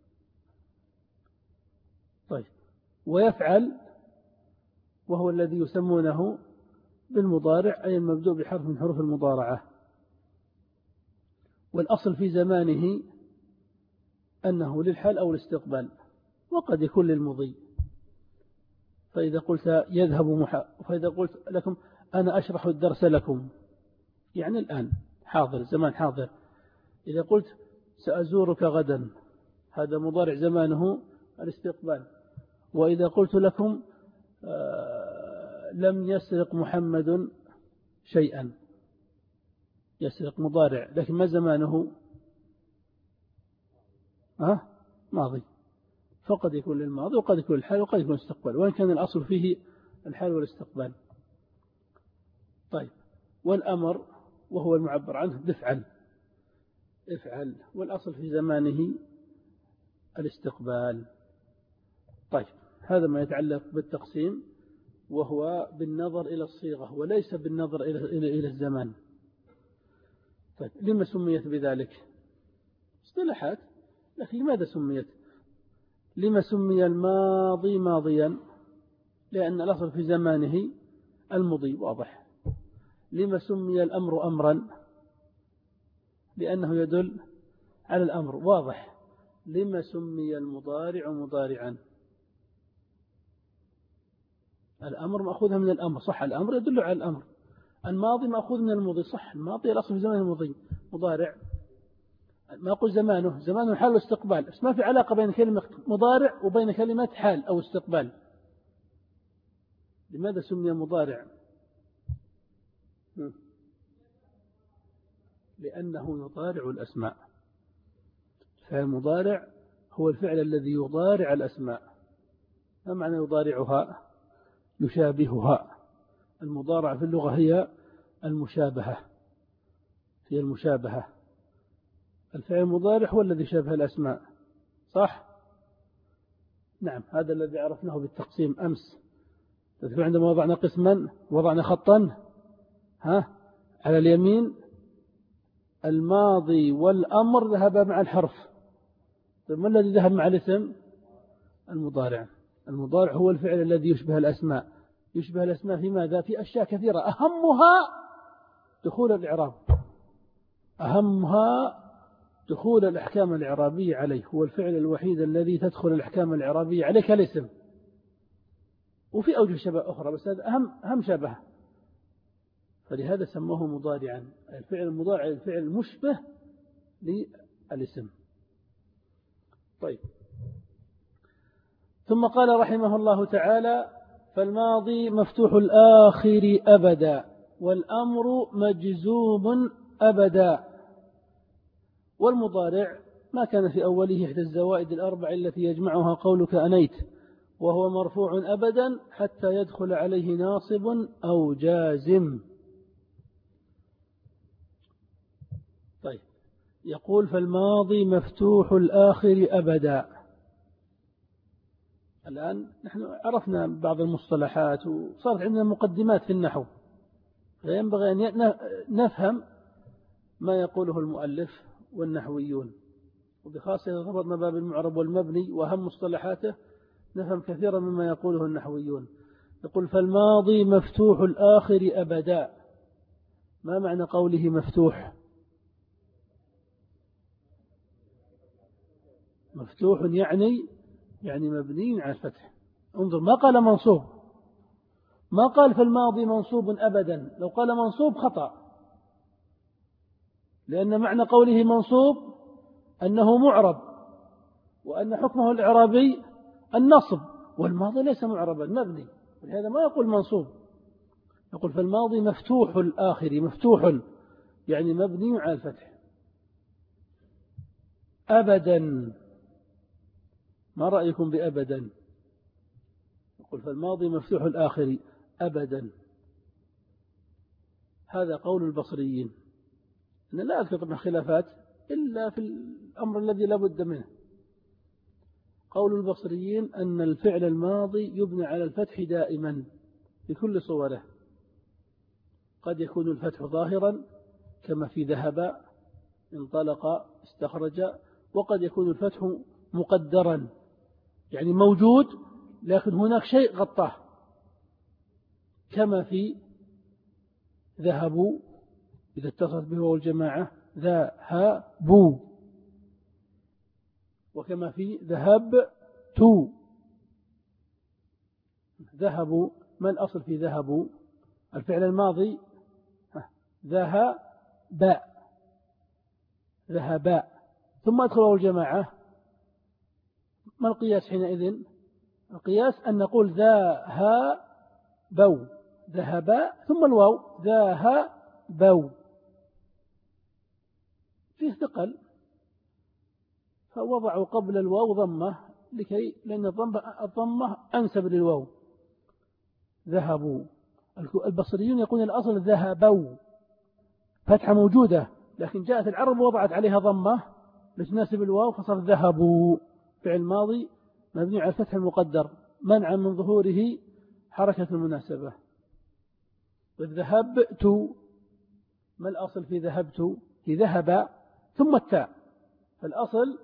طيب، ويفعل وهو الذي يسمونه بالمضارع، أي المبدوء بحرف من حروف المضارعة، والأصل في زمانه أنه للحال أو الاستقبال، وقد يكون للمضي. فإذا قلت يذهب فإذا قلت لكم أنا أشرح الدرس لكم، يعني الآن حاضر، زمان حاضر. إذا قلت سأزورك غدا، هذا مضارع زمانه الاستقبال. وإذا قلت لكم لم يسرق محمد شيئا، يسرق مضارع، لكن ما زمانه؟ ماضي. فقد يكون للماضي وقد يكون الحال وقد يكون الاستقبال، وإن كان الأصل فيه الحال والاستقبال. طيب، والأمر وهو المعبر عنه بفعل، افعل، والأصل في زمانه الاستقبال. طيب، هذا ما يتعلق بالتقسيم، وهو بالنظر إلى الصيغة وليس بالنظر إلى الزمان. طيب، لما سميت بذلك؟ اصطلاحات، لكن لماذا سميت؟ لما سمي الماضي ماضيا؟ لأن الأصل في زمانه المضي، واضح. لما سمي الأمر أمرا؟ لأنه يدل على الأمر، واضح. لما سمي المضارع مضارعا؟ الأمر مأخوذ من الأمر، صح، الأمر يدل على الأمر. الماضي مأخوذ من المضي، صح، الماضي الأصل في زمانه المضي. مضارع ما أقول زمانه حال واستقبال، بس ما في علاقة بين كلمة مضارع وبين كلمة حال أو استقبال. لماذا سمي مضارع؟ لأنه يضارع الأسماء. فالمضارع هو الفعل الذي يضارع الأسماء. ما معنى يضارعها؟ يشابهها. المضارعة في اللغة هي المشابهة، هي المشابهة. الفعل المضارع هو الذي شابه الأسماء، صح؟ نعم، هذا الذي عرفناه بالتقسيم أمس. تذكر عندما وضعنا قسما، وضعنا خطا على اليمين الماضي والأمر ذهب مع الحرف. طيب، ما الذي ذهب مع الاسم؟ المضارع. المضارع هو الفعل الذي يشبه الأسماء. يشبه الأسماء في ماذا؟ في أشياء كثيرة، أهمها دخول الإعراب، أهمها دخول الأحكام الإعرابية عليه هو الفعل الوحيد الذي تدخل الأحكام الإعرابية عليه كالاسم، وفي أوجه شبه أخرى بس هذا أهم شبه، فلهذا سموه مضارعا. الفعل المضارع الفعل المشبه للاسم. طيب، ثم قال رحمه الله تعالى: فالماضي مفتوح الآخر أبدا، والأمر مجزوم أبدا. والمضارع ما كان في أوله إحدى الزوائد الأربع التي يجمعها قولك أنيت، وهو مرفوع أبدا حتى يدخل عليه ناصب أو جازم. طيب، يقول: فالماضي مفتوح الآخر أبدا. الآن نحن عرفنا بعض المصطلحات وصارت عندنا مقدمات في النحو، فينبغي أن نفهم ما يقوله المؤلف والنحويون، وبخاصة إذا ضبطنا باب المعرب والمبني وأهم مصطلحاته نفهم كثيرا مما يقوله النحويون. يقول: فالماضي مفتوح الآخر أبدا. ما معنى قوله مفتوح؟ مفتوح يعني مبني على الفتح. انظر، ما قال منصوب، ما قال فالماضي منصوب أبدا. لو قال منصوب خطأ، لأن معنى قوله منصوب أنه معرب، وأن حكمه الإعرابي النصب، والماضي ليس معربا مبني، ولهذا ما يقول منصوب. يقول: فالماضي مفتوح الآخر. مفتوح يعني مبني على الفتح. أبدا، ما رأيكم بأبدا؟ يقول: فالماضي مفتوح الآخر أبدا. هذا قول البصريين. أنا لا أذكر طبعا خلافات إلا في الأمر الذي لا بد منه. قول البصريين أن الفعل الماضي يبنى على الفتح دائما في كل صوره. قد يكون الفتح ظاهرا كما في ذهب، انطلق، استخرج، وقد يكون الفتح مقدرا يعني موجود لكن هناك شيء غطاه، كما في ذهبوا إذا اتصلت به والجماعة ذهبوا، وكما في ذهبت. ذهبوا، ما الأصل في ذهبوا؟ الفعل الماضي ذهبا، ثم أدخل الجماعة. ما القياس حينئذ؟ القياس أن نقول ذهبوا، ذهبا ثم الواو، ذهبوا. فيه ثقل، فوضعوا قبل الواو ضمة لأن الضمة أنسب للواو. ذهبوا. البصريون يقول الأصل ذهبوا، فتحة موجودة، لكن جاءت العرب وضعت عليها ضمة لتناسب الواو فصار ذهبوا. فعل ماضي مبني على الفتح المقدر منعا من ظهوره حركة المناسبة. والذهبت، ما الأصل في ذهبت؟ في ذهب ثم التاء، فالأصل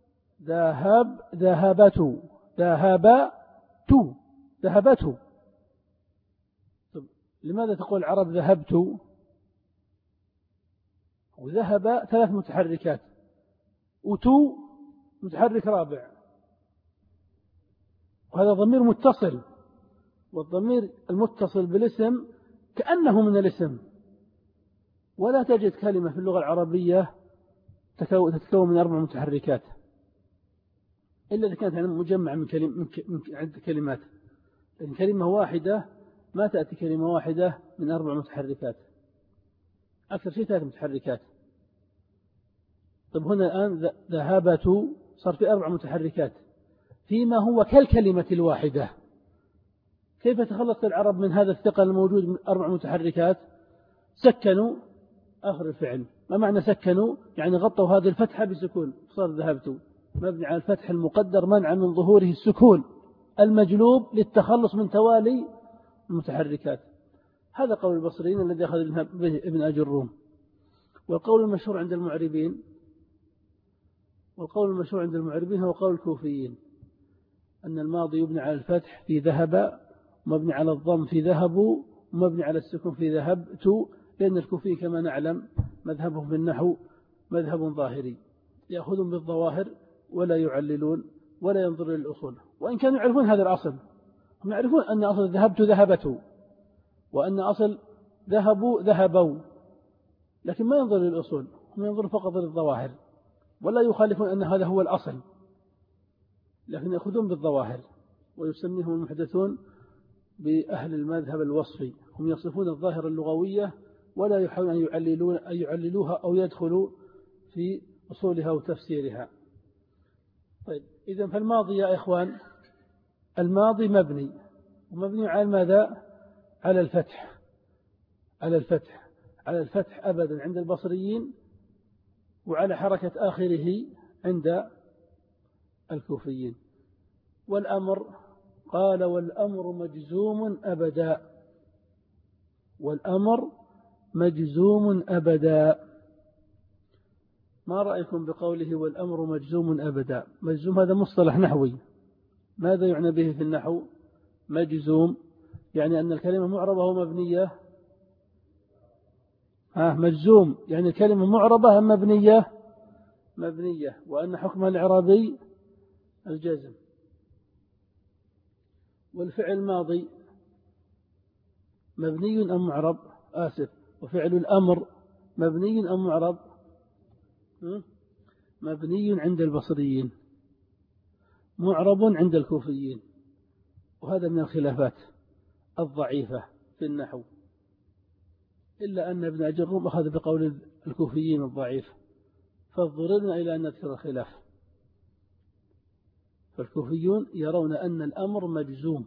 ذهبت. طب لماذا تقول العرب ذهبت؟ وذهب 3 متحركات، وتو متحرك رابع، وهذا ضمير متصل، والضمير المتصل بالاسم كأنه من الاسم. ولا تجد كلمة في اللغة العربية تتكون من 4 متحركات إلا إذا كانت مجمعة من عدة كلمات. لكن كلمة واحدة ما تأتي كلمة واحدة من 4 متحركات، أكثر شيء 3 متحركات. طب هنا الآن ذهبت صار في 4 متحركات فيما هو كالكلمة الواحدة. كيف تخلص العرب من هذا الثقل الموجود من 4 متحركات؟ سكنوا آخر الفعل. ما معنى سكنوا؟ يعني غطوا هذه الفتحة بسكون، صار ذهبت مبني على الفتح المقدر منعا من ظهوره السكون المجلوب للتخلص من توالي المتحركات. هذا قول البصريين الذي أخذ به ابن أجي الروم. والقول المشهور عند المعربين هو قول الكوفيين، أن الماضي يبنى على الفتح في ذهب، ومبني على الضم في ذهبوا، ومبني على السكون في ذهبت، لأن الكوفي كما نعلم مذهبه في النحو مذهب ظاهري. يأخذون بالظواهر ولا يعللون ولا ينظرون للأصول، وإن كانوا يعرفون هذا الأصل. هم يعرفون أن أصل ذهبت ذهبته، وأن أصل ذهبوا ذهبوا، لكن ما ينظر للأصول، هم ينظرون فقط للظواهر ولا يخالفون أن هذا هو الأصل، لكن يأخذون بالظواهر. ويسميهم المحدثون بأهل المذهب الوصفي، هم يصفون الظاهرة اللغوية ولا يحاولون أن يعللوها أو يدخلوا في أصولها وتفسيرها. طيب، إذن فالماضي يا إخوان، الماضي مبني، ومبني على ماذا؟ على الفتح، على الفتح، على الفتح أبدا عند البصريين، وعلى حركة آخره عند الكوفيين. والأمر قال والأمر مجزوم أبدا، والأمر مجزوم أبدا. ما رأيكم بقوله والأمر مجزوم أبدا؟ مجزوم هذا مصطلح نحوي، ماذا يعنى به في النحو؟ مجزوم يعني أن الكلمة معربة ومبنية. مجزوم يعني الكلمة معربة أم مبنية؟ مبنية، وأن حكمها الإعرابي الجزم. والفعل الماضي مبني أم معرب؟ وفعل الأمر مبني أم معرب؟ مبني عند البصريين، معرب عند الكوفيين. وهذا من الخلافات الضعيفة في النحو، إلا أن ابن أجرم أخذ بقول الكوفيين الضعيف، فاضطررنا إلى أن نذكر الخلاف. فالكوفيون يرون أن الأمر مجزوم،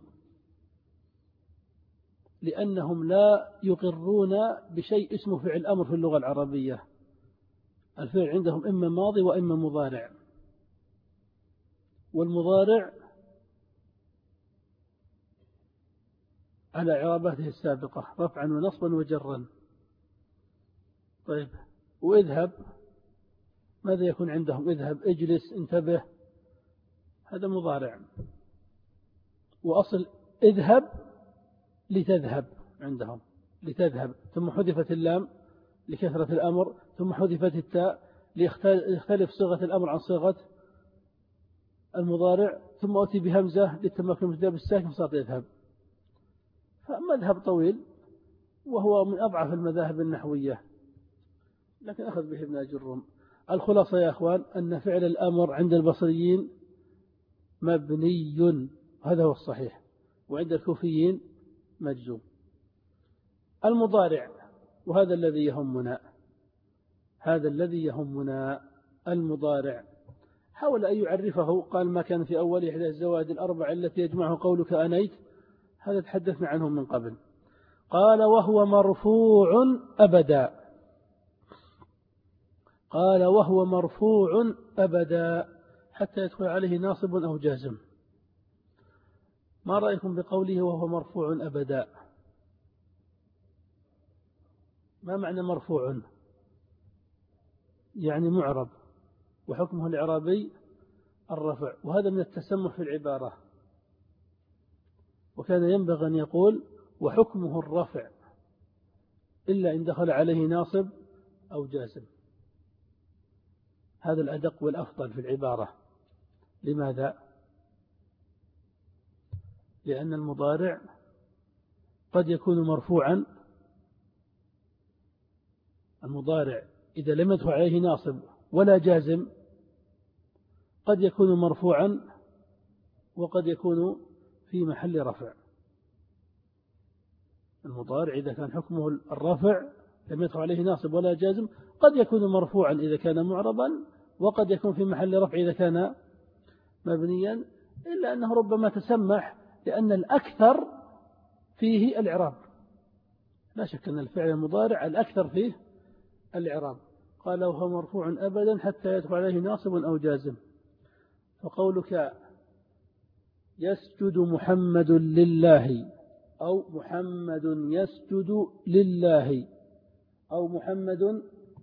لأنهم لا يقرون بشيء اسمه فعل أمر في اللغة العربية. الفعل عندهم إما ماضي وإما مضارع، والمضارع على إعراباته السابقة رفعا ونصبا وجرا. طيب، واذهب ماذا يكون عندهم؟ اذهب، اجلس، انتبه، هذا مضارع. وأصل اذهب لتذهب عندهم، لتذهب، ثم حذفت اللام لكثرة الأمر، ثم حذفت التاء ليختلف صيغة الأمر عن صيغة المضارع، ثم أتي بهمزة للتمكن من الجواب الساكن فصار يذهب. فمذهب طويل وهو من أضعف المذاهب النحوية، لكن أخذ به ابن أجرم. الخلاصة يا أخوان أن فعل الأمر عند البصريين مبني، هذا هو الصحيح، وعند الكوفيين مجزوم. المضارع، وهذا الذي يهمنا، هذا الذي يهمنا المضارع، حاول أن يعرفه. قال ما كان في أول إحدى الزوائد الأربع التي يجمعه قولك أنيت، هذا تحدثنا عنه من قبل. قال وهو مرفوع أبدا، قال وهو مرفوع أبدا حتى يدخل عليه ناصب أو جازم. ما رأيكم بقوله وهو مرفوع أبدا؟ ما معنى مرفوع؟ يعني معرب، وحكمه الإعرابي الرفع، وهذا من التسمح في العبارة. وكان ينبغي أن يقول وحكمه الرفع إلا إن دخل عليه ناصب أو جازم، هذا الأدق والأفضل في العبارة. لماذا؟ لأن المضارع قد يكون مرفوعا، المضارع إذا لم يدخل عليه ناصب ولا جازم قد يكون مرفوعا وقد يكون في محل رفع. المضارع إذا كان حكمه الرفع لم يدخل عليه ناصب ولا جازم قد يكون مرفوعا إذا كان معربا، وقد يكون في محل رفع إذا كان مبنيا، إلا أنه ربما تسمح لأن الأكثر فيه الإعراب. لا شك أن الفعل المضارع الأكثر فيه الإعراب. قال وهو مرفوع أبدا حتى يدخل عليه ناصب أو جازم. فقولك يسجد محمد لله، أو محمد يسجد لله، أو محمد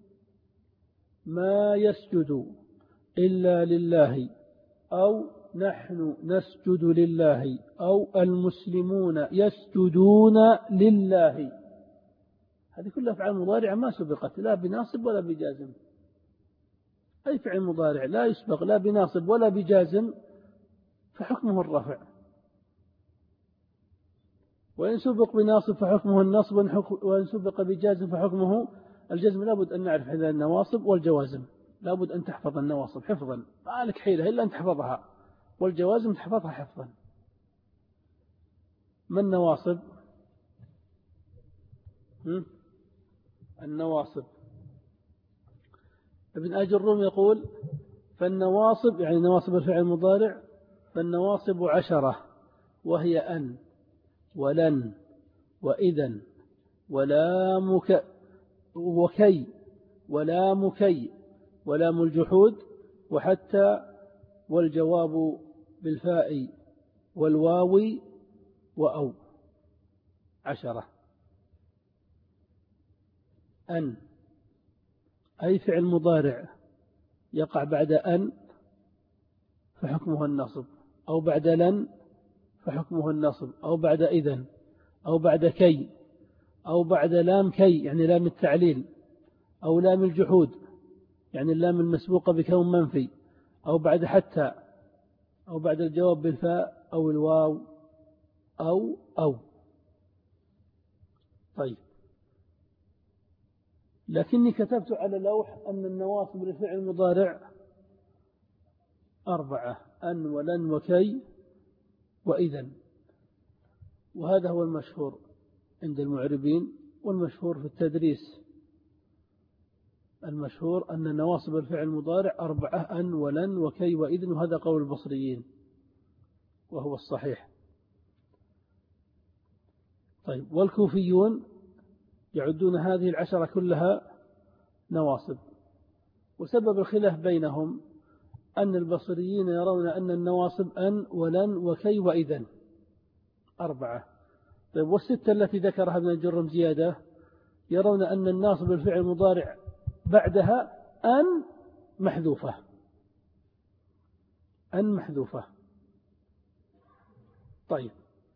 ما يسجد إلا لله، أو نحن نسجد لله، أو المسلمون يسجدون لله، هذه كلها أفعال مضارعة ما سبقت لا بناصب ولا بجازم. أي فعل مضارع لا يسبق لا بناصب ولا بجازم فحكمه الرفع، وإن سبق بناصب فحكمه النصب، وإن سبق بجازم فحكمه الجزم. لابد أن نعرف هذه النواصب والجوازم، لابد أن تحفظ النواصب حفظا، ما لك حيلة إلا أن تحفظها، والجوازم تحفظها حفظا. ما النواصب؟ النواصب ابن آج الروم يقول فالنواصب يعني نواصب الفعل المضارع، فالنواصب 10، وهي أن ولن وإذن ولام وكي ولام كي ولام الجحود وحتى والجواب بالفاء والواو وأو. 10. أن أي فعل مضارع يقع بعد أن فحكمه النصب، أو بعد لن فحكمه النصب، أو بعد إذن، أو بعد كي، أو بعد لام كي يعني لام التعليل، أو لام الجحود يعني اللام المسبوقة بكون منفي، أو بعد حتى، أو بعد الجواب بالفاء أو الواو أو. طيب، لكني كتبت على لوح أن النواصب للفعل المضارع 4: أن ولن وكي وإذن، وهذا هو المشهور عند المعربين والمشهور في التدريس. المشهور أن نواصب الفعل المضارع 4: أن ولن وكي وإذن، وهذا قول البصريين وهو الصحيح. طيب، والكوفيون يعدون هذه 10 كلها نواصب، وسبب الخلاف بينهم أن البصريين يرون أن النواصب أن ولن وكي وإذن 4. طيب، والستة التي ذكرها ابن الجرم زيادة يرون أن الناصب الفعل المضارع بعدها أن محذوفة، أن محذوفة. طيب،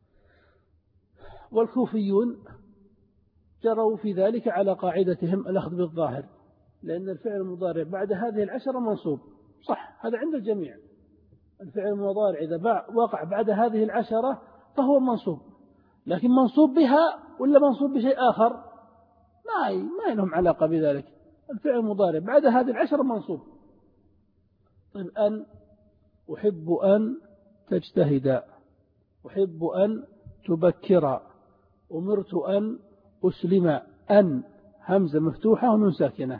والكوفيون جروا في ذلك على قاعدتهم الأخذ بالظاهر، لأن الفعل المضارع بعد هذه 10 منصوب، صح، هذا عند الجميع. الفعل المضارع إذا وقع بعد هذه 10 فهو منصوب، لكن منصوب بها ولا منصوب بشيء آخر ما لهم علاقة بذلك. الفعل المضارع بعد هذه 10 منصوب. طيب، أن أحب أن تجتهد، أحب أن تبكر، أمرت أن أسلم. أن همزة مفتوحة ونون ساكنة.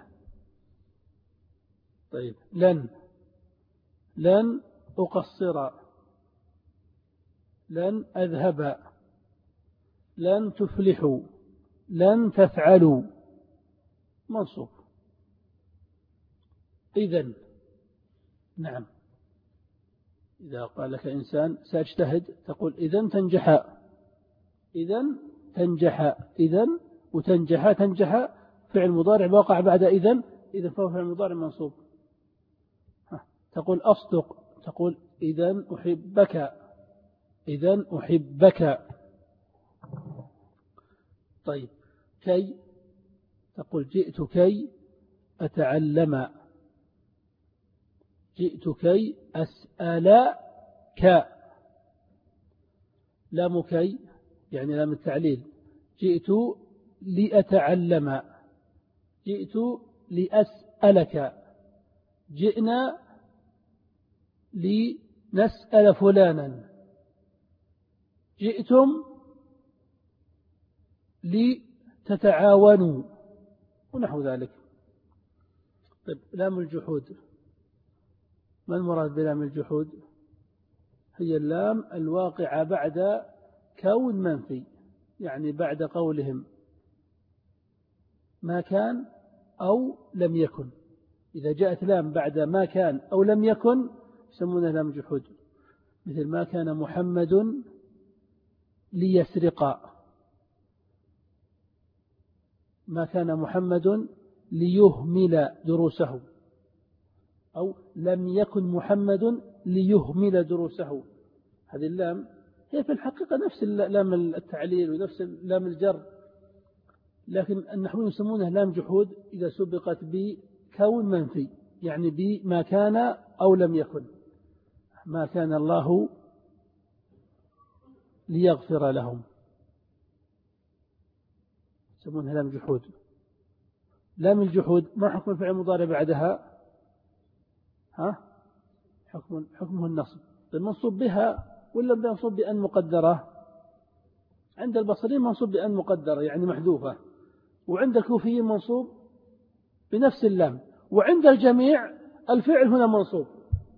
طيب، لن أقصر، لن أذهب، لن تفلحوا، لن تفعلوا، منصوب. إذن، نعم، إذا قال لك إنسان سأجتهد تقول إذن تنجح، إذن تنجح، إذن وتنجح، تنجح فعل مضارع وقع بعد إذن فهو فعل مضارع منصوب. تقول أصدق، تقول إذن أحبك، إذن أحبك. طيب، كي، تقول جئت كي أتعلم، جئت كي أسألك. لام كي يعني لام التعليل، جئت لأتعلم، جئت لأسألك، جئنا لنسأل فلانا، جئتم لتتعاونوا، ونحو ذلك. طيب، لام الجحود، ما المراد بلام الجحود؟ هي اللام الواقعة بعد كون منفي، يعني بعد قولهم ما كان أو لم يكن. إذا جاءت لام بعد ما كان أو لم يكن يسمونها لام جحود، مثل ما كان محمد ليسرق، ما كان محمد ليهمل دروسه، أو لم يكن محمد ليهمل دروسه. هذه اللام هي في الحقيقة نفس لام التعليل ونفس لام الجر، لكن النحويون يسمونها لام جحود إذا سبقت بكون منفي، يعني بما كان أو لم يكن، ما كان الله ليغفر لهم، يسمونها لام جحود. لام الجحود ما حكم الفعل المضارع بعدها؟ حكمه النصب. المنصوب بها ولا منصوب بأن مقدرة؟ عند البصريين منصوب بأن مقدرة يعني محذوفة، وعند الكوفيين منصوب بنفس اللام، وعند الجميع الفعل هنا منصوب.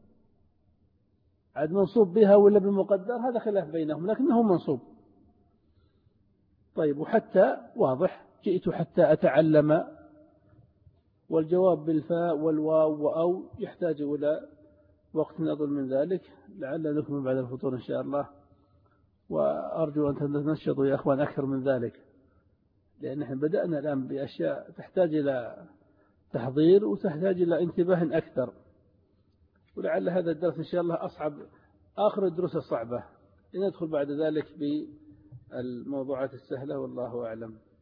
عاد منصوب بها ولا بالمقدر هذا خلاف بينهم، لكنه منصوب. طيب، وحتى واضح، جئت حتى أتعلم، والجواب بالفاء والواو وأو يحتاج إلى وقت أطول من ذلك، لعل نكمل بعد الفطور إن شاء الله. وأرجو أن تنشطوا يا أخوان أكثر من ذلك، لأن احنا بدأنا الآن بأشياء تحتاج إلى تحضير وتحتاج إلى انتباه أكثر، ولعل هذا الدرس إن شاء الله أصعب، آخر الدروس الصعبة، لندخل بعد ذلك بالموضوعات السهلة، والله أعلم.